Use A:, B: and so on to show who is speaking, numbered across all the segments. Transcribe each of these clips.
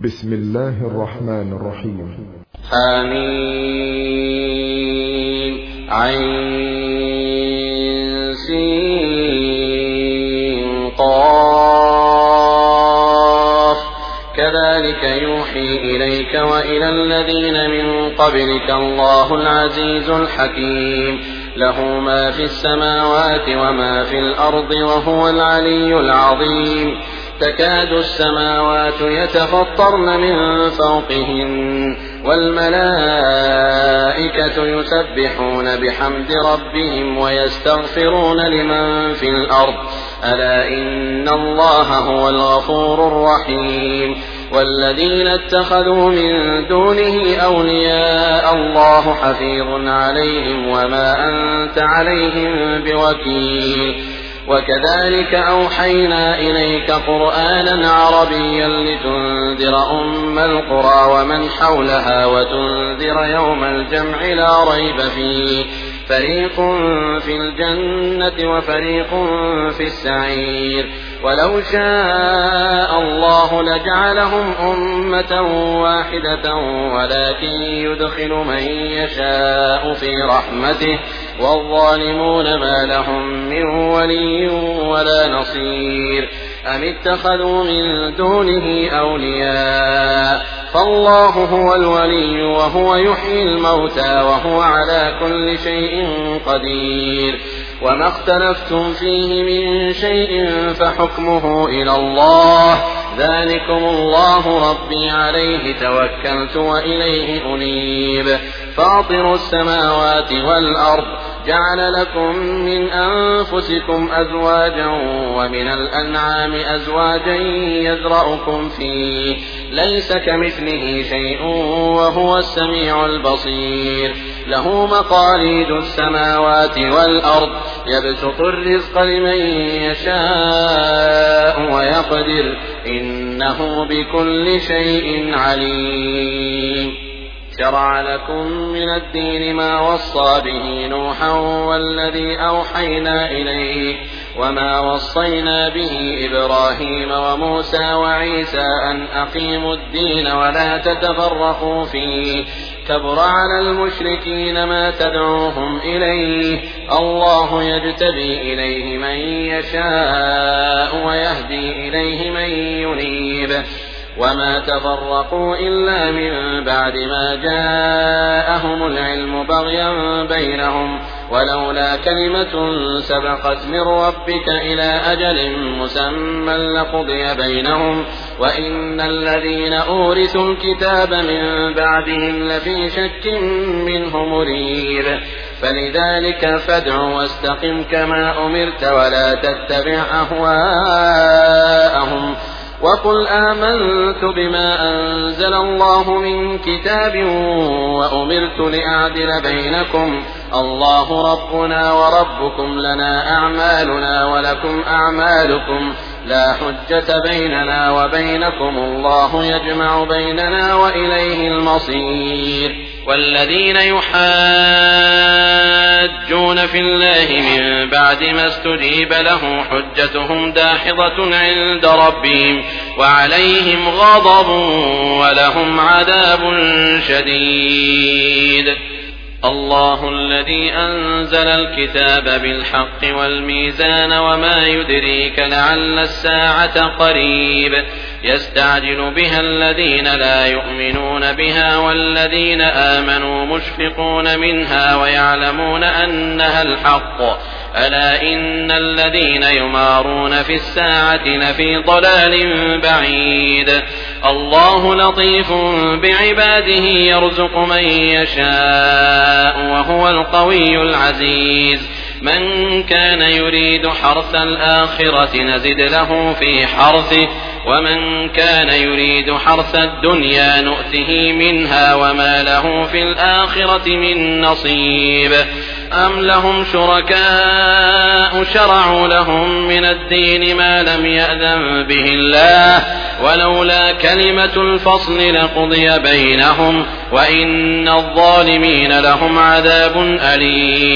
A: بسم الله الرحمن الرحيم.
B: حميم عين سين قاف كذلك يوحي إليك وإلى الذين من قبلك الله العزيز الحكيم له ما في السماوات وما في الأرض وهو العلي العظيم تكاد السماوات يتفطرن من فوقهن والملائكة يسبحون بحمد ربهم ويستغفرون لمن في الأرض ألا إن الله هو الغفور الرحيم والذين اتخذوا من دونه أولياء الله حفيظ عليهم وما أنت عليهم بوكيل وكذلك أوحينا إليك قرآنا عربيا لتنذر أم القرى ومن حولها وتنذر يوم الجمع لا ريب فيه فريق في الجنة وفريق في السعير ولو شاء الله لجعلهم أمة واحدة ولكن يدخل من يشاء في رحمته والظالمون ما لهم من ولي ولا نصير أم اتخذوا من دونه أولياء فالله هو الولي وهو يحيي الموتى وهو على كل شيء قدير وما اختلفتم فيه من شيء فحكمه إلى الله ذلكم الله ربي عليه توكلت وإليه أنيب فاطر السماوات والأرض جعل لكم من أنفسكم أزواجا ومن الأنعام أزواجا يذرأكم فيه ليس كمثله شيء وهو السميع البصير له مقاليد السماوات والأرض يبسط الرزق لمن يشاء ويقدر إنه بكل شيء عليم شرع لكم من الدين ما وصى به نوحا والذي أوحينا إليه وما وصينا به إبراهيم وموسى وعيسى أن أقيموا الدين ولا تتفرقوا فيه كبر على المشركين ما تدعوهم إليه الله يجتبي إليه من يشاء ويهدي إليه من ينيب وما تفرقوا إلا من بعد ما جاءهم العلم بغيا بينهم ولولا كلمة سبقت من ربك إلى أجل مسمى لقضي بينهم وإن الذين أورثوا الكتاب من بعدهم لفي شك منه مريب فلذلك فادع واستقم كما أمرت ولا تتبع أهواءهم وقل آمنت بما أنزل الله من كتاب وأمرت لأعدل بينكم الله ربنا وربكم لنا أعمالنا ولكم أعمالكم لا حجة بيننا وبينكم الله يجمع بيننا وإليه المصير والذين يحاجون في الله من بعد ما استجيب له حجتهم داحضة عند ربهم وعليهم غضب ولهم عذاب شديد الله الذي أنزل الكتاب بالحق والميزان وما يدريك لعل الساعة قريب يستعجل بها الذين لا يؤمنون بها والذين آمنوا مشفقون منها ويعلمون أنها الحق ألا إن الذين يمارون في الساعة لفي ضلال بعيد الله لطيف بعباده يرزق من يشاء وهو القوي العزيز من كان يريد حرث الآخرة نزد له في حرثه ومن كان يريد حرث الدنيا نؤته منها وما له في الآخرة من نصيب أم لهم شركاء شرعوا لهم من الدين ما لم يأذن به الله ولولا كلمة الفصل لقضي بينهم وإن الظالمين لهم عذاب أليم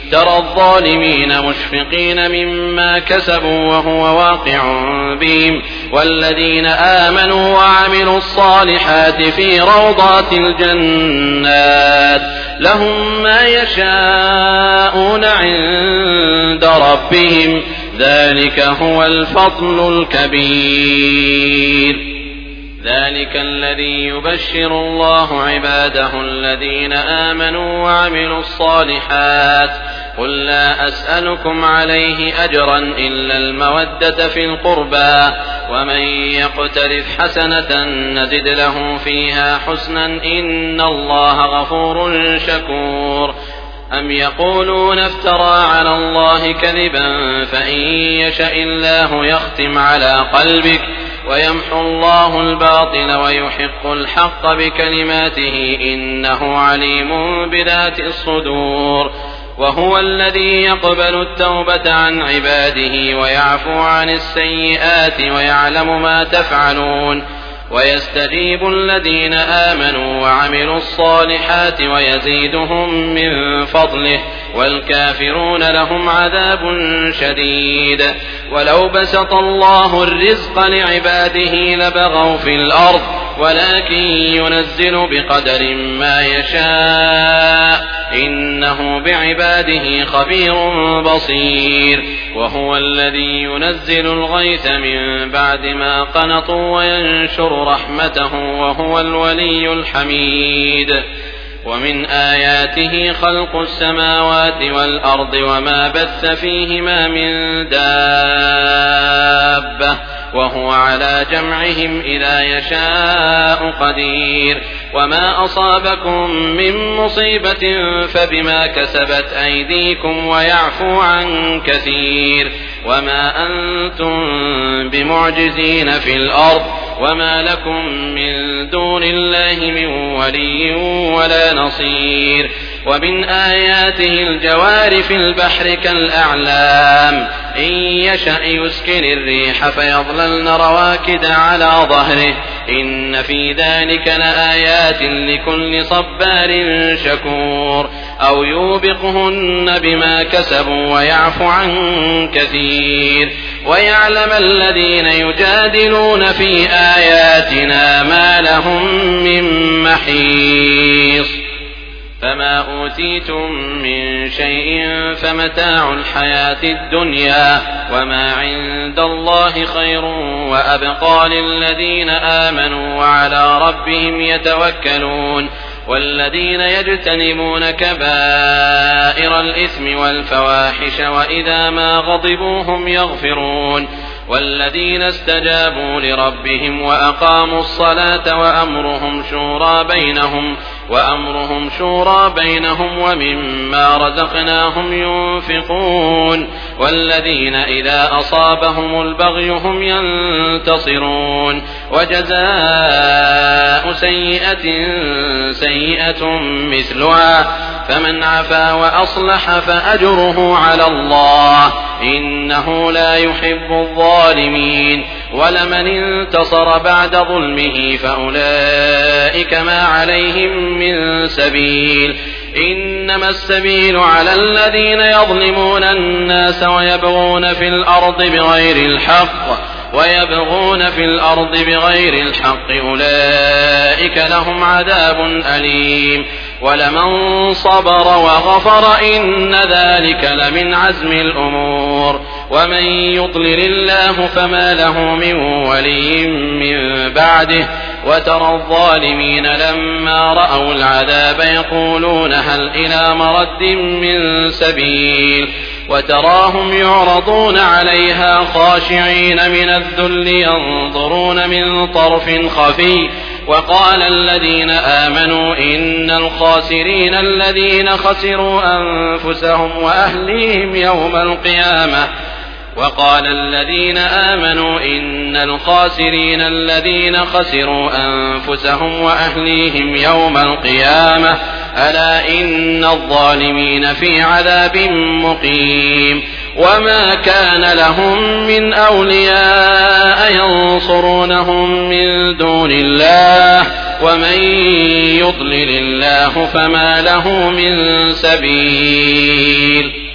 B: ترى الظالمين مشفقين مما كسبوا وهو واقع بهم والذين آمنوا وعملوا الصالحات في روضات الجنات لهم ما يشاءون عند ربهم ذلك هو الفضل الكبير. ذلك الذي يبشر الله عباده الذين آمنوا وعملوا الصالحات قل لا أسألكم عليه أجرا إلا المودة في القربى ومن يقترف حسنة نزد له فيها حسنا إن الله غفور شكور. أم يقولون افترى على الله كذبا فإن يشأ الله يختم على قلبك ويمحو الله الباطل ويحق الحق بكلماته إنه عليم بذات الصدور. وهو الذي يقبل التوبة عن عباده ويعفو عن السيئات ويعلم ما تفعلون ويستجيب الذين آمنوا وعملوا الصالحات ويزيدهم من فضله والكافرون لهم عذاب شديد. ولو بسط الله الرزق لعباده لبغوا في الأرض ولكن ينزل بقدر ما يشاء إنه بعباده خبير بصير. وهو الذي ينزل الغيث من بعد ما قنطوا وينشر رحمته وهو الولي الحميد. ومن آياته خلق السماوات والأرض وما بث فيهما من دابة وهو على جمعهم إذا يشاء قدير. وما أصابكم من مصيبة فبما كسبت أيديكم ويعفو عن كثير. وما أنتم بمعجزين في الأرض وما لكم من دون الله من ولي ولا نصير. ومن آياته الجوار في البحر كالأعلام إن يشأ يسكن الريح فيظللن رواكد على ظهره إن في ذلك لآيات لكل صبار شكور. أو يوبقهن بما كسبوا ويعفو عن كثير. ويعلم الذين يجادلون في آياتنا ما لهم من محيص. فما أوتيتم من شيء فمتاع الحياة الدنيا وما عند الله خير وأبقى للذين آمنوا وعلى ربهم يتوكلون. والذين يجتنبون كبائر الإثم والفواحش وإذا ما غضبوا هم يغفرون. والذين استجابوا لربهم وأقاموا الصلاة وأمرهم شورى بينهم ومما رزقناهم ينفقون. والذين إذا أصابهم البغي هم ينتصرون. وجزاء سيئة مثلها فمن عفا وأصلح فأجره على الله إنه لا يحب الظالمين. ولمن انتصر بعد ظلمه فأولئك ما عليهم من سبيل. إنما السبيل على الذين يظلمون الناس ويبغون في الأرض بغير الحق أولئك لهم عذاب أليم. ولمن صبر وغفر إن ذلك لمن عزم الأمور. ومن يضلل الله فما له من ولي من بعده. وترى الظالمين لما رأوا العذاب يقولون هل إلى مرد من سبيل. وتراهم يعرضون عليها خاشعين من الذل ينظرون من طرف خفي. وقال الذين آمنوا إن الخاسرين الذين خسروا أنفسهم وأهليهم يوم القيامة ألا إن الظالمين في عذاب مقيم. وما كان لهم من أولياء ينصرونهم من دون الله ومن يضلل الله فما له من سبيل.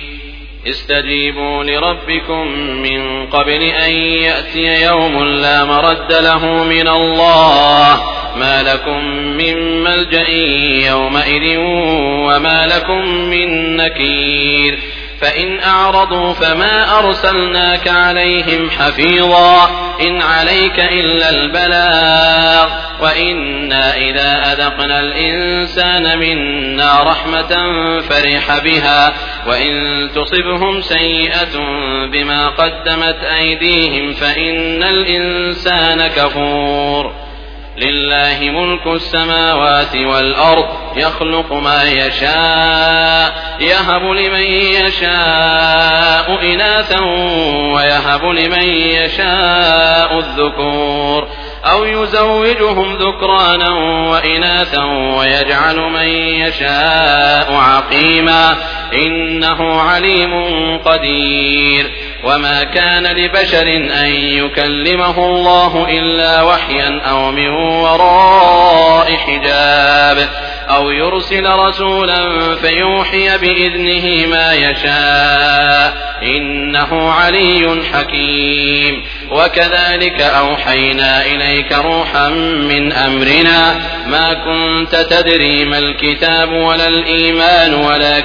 B: استجيبوا لربكم من قبل أن يأتي يوم لا مرد له من الله ما لكم من ملجأ يومئذ وما لكم من نكير فإن أعرضوا فما أرسلناك عليهم حفيظا إن عليك إلا البلاغ وإنا إذا أذقنا الإنسان منا رحمة فرح بها وإن تصبهم سيئة بما قدمت أيديهم فإن الإنسان كفور لله ملك السماوات والأرض يخلق ما يشاء يهب لمن يشاء إناثا ويهب لمن يشاء الذكور أو يزوجهم ذكرانا وإناثا ويجعل من يشاء عقيما إنه عليم قدير وما كان لبشر أن يكلمه الله إلا وحيا أو من وراء حجاب أو يرسل رسولا فيوحي بإذنه ما يشاء إنه علي حكيم وكذلك أوحينا إليك روحا من أمرنا ما كنت تدري ما الكتاب ولا الإيمان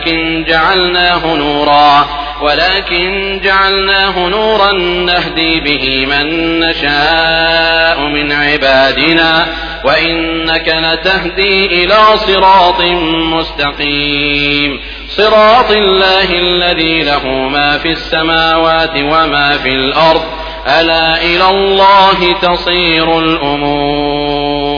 B: ولكن جعلناه نورا نهدي به من نشاء من عبادنا وإنك لتهدي إلى صراط مستقيم صراط الله الذي له ما في السماوات وما في الأرض ألا إلى الله تصير الأمور.